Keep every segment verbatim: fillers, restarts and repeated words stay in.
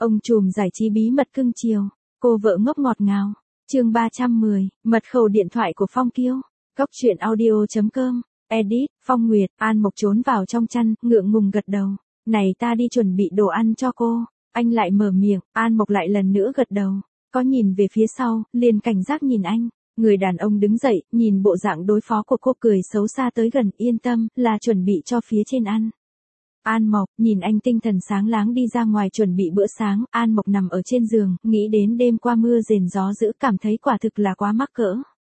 Ông trùm giải trí bí mật cưng chiều, cô vợ ngốc ngọt ngào. Chương ba trăm mười, mật khẩu điện thoại của Phong Kiêu. Góc truyện audio chấm com. Edit, Phong Nguyệt. An Mộc trốn vào trong chăn, ngượng ngùng gật đầu. Này ta đi chuẩn bị đồ ăn cho cô. Anh lại mở miệng, An Mộc lại lần nữa gật đầu. Có nhìn về phía sau, liền cảnh giác nhìn anh. Người đàn ông đứng dậy, nhìn bộ dạng đối phó của cô cười xấu xa tới gần, yên tâm, là chuẩn bị cho phía trên ăn. An Mộc, nhìn anh tinh thần sáng láng đi ra ngoài chuẩn bị bữa sáng, An Mộc nằm ở trên giường, nghĩ đến đêm qua mưa rền gió dữ cảm thấy quả thực là quá mắc cỡ.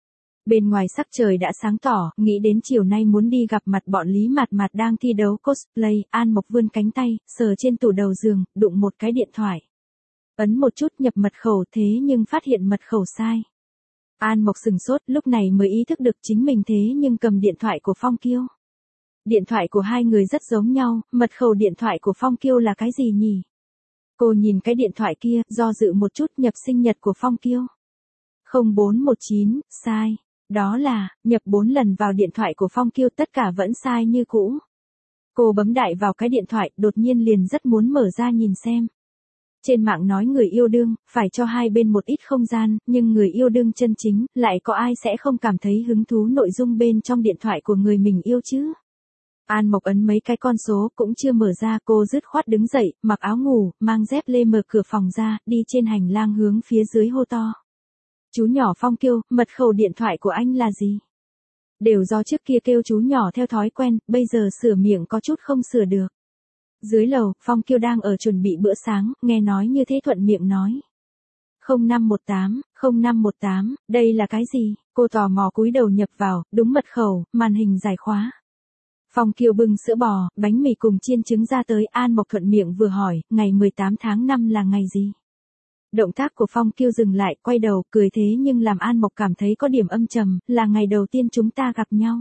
Bên ngoài sắc trời đã sáng tỏ, nghĩ đến chiều nay muốn đi gặp mặt bọn Lý Mạt Mạt đang thi đấu cosplay, An Mộc vươn cánh tay, sờ trên tủ đầu giường, đụng một cái điện thoại. Ấn một chút nhập mật khẩu thế nhưng phát hiện mật khẩu sai. An Mộc sừng sốt, lúc này mới ý thức được chính mình thế nhưng cầm điện thoại của Phong Kiêu. Điện thoại của hai người rất giống nhau, mật khẩu điện thoại của Phong Kiêu là cái gì nhỉ? Cô nhìn cái điện thoại kia, do dự một chút, nhập sinh nhật của Phong Kiêu. không bốn một chín, sai. Đó là, nhập bốn lần vào điện thoại của Phong Kiêu, tất cả vẫn sai như cũ. Cô bấm đại vào cái điện thoại, đột nhiên liền rất muốn mở ra nhìn xem. Trên mạng nói người yêu đương, phải cho hai bên một ít không gian, nhưng người yêu đương chân chính, lại có ai sẽ không cảm thấy hứng thú nội dung bên trong điện thoại của người mình yêu chứ? An Mộc ấn mấy cái con số cũng chưa mở ra, cô dứt khoát đứng dậy, mặc áo ngủ, mang dép lê mở cửa phòng ra, đi trên hành lang hướng phía dưới hô to. Chú nhỏ Phong Kiêu, mật khẩu điện thoại của anh là gì? Đều do trước kia kêu chú nhỏ theo thói quen, bây giờ sửa miệng có chút không sửa được. Dưới lầu, Phong Kiêu đang ở chuẩn bị bữa sáng, nghe nói như thế thuận miệng nói. không năm một tám, không năm một tám, đây là cái gì? Cô tò mò cúi đầu nhập vào, đúng mật khẩu, màn hình giải khóa. Phong Kiêu bưng sữa bò, bánh mì cùng chiên trứng ra tới, An Mộc thuận miệng vừa hỏi, ngày mười tám tháng năm là ngày gì? Động tác của Phong Kiêu dừng lại, quay đầu, cười thế nhưng làm An Mộc cảm thấy có điểm âm trầm, là ngày đầu tiên chúng ta gặp nhau.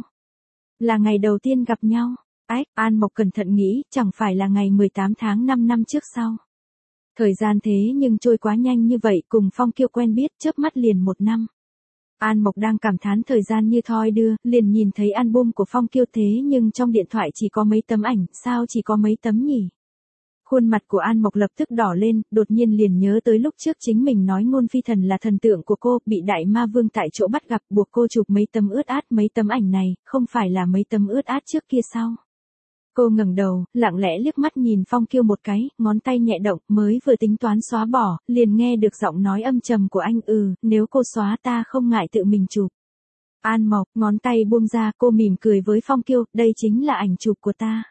Là ngày đầu tiên gặp nhau. Ách, An Mộc cẩn thận nghĩ, chẳng phải là ngày mười tám tháng năm năm trước sau. Thời gian thế nhưng trôi quá nhanh như vậy, cùng Phong Kiêu quen biết, chớp mắt liền một năm. An Mộc đang cảm thán thời gian như thoi đưa, liền nhìn thấy album của Phong Kiêu thế nhưng trong điện thoại chỉ có mấy tấm ảnh, sao chỉ có mấy tấm nhỉ? Khuôn mặt của An Mộc lập tức đỏ lên, đột nhiên liền nhớ tới lúc trước chính mình nói Ngôn Phi Thần là thần tượng của cô, bị Đại Ma Vương tại chỗ bắt gặp, buộc cô chụp mấy tấm ướt át, mấy tấm ảnh này, không phải là mấy tấm ướt át trước kia sao? Cô ngẩng đầu, lặng lẽ liếc mắt nhìn Phong Kiêu một cái, ngón tay nhẹ động, mới vừa tính toán xóa bỏ, liền nghe được giọng nói âm trầm của anh, ừ, nếu cô xóa ta không ngại tự mình chụp. An Mộc, ngón tay buông ra, cô mỉm cười với Phong Kiêu, đây chính là ảnh chụp của ta.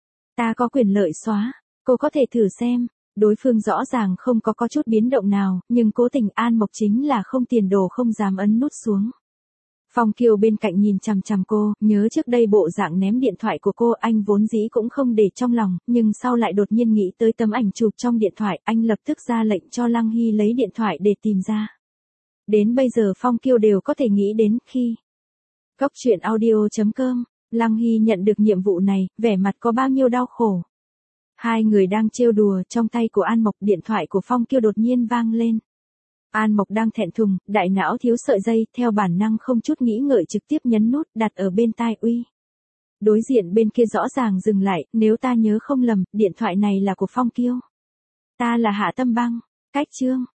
Ta có quyền lợi xóa, cô có thể thử xem. Đối phương rõ ràng không có có chút biến động nào, nhưng cố tình An Mộc chính là không tiền đồ không dám ấn nút xuống. Phong Kiêu bên cạnh nhìn chằm chằm cô, nhớ trước đây bộ dạng ném điện thoại của cô, anh vốn dĩ cũng không để trong lòng, nhưng sau lại đột nhiên nghĩ tới tấm ảnh chụp trong điện thoại, anh lập tức ra lệnh cho Lăng Hy lấy điện thoại để tìm ra. Đến bây giờ Phong Kiêu đều có thể nghĩ đến khi. Góc truyện audio chấm com, Lăng Hy nhận được nhiệm vụ này, vẻ mặt có bao nhiêu đau khổ. Hai người đang trêu đùa, trong tay của An Mộc, điện thoại của Phong Kiêu đột nhiên vang lên. An Mộc đang thẹn thùng, đại não thiếu sợi dây, theo bản năng không chút nghĩ ngợi trực tiếp nhấn nút, đặt ở bên tai uy. Đối diện bên kia rõ ràng dừng lại, nếu ta nhớ không lầm, điện thoại này là của Phong Kiêu. Ta là Hạ Tâm Băng, cách chương.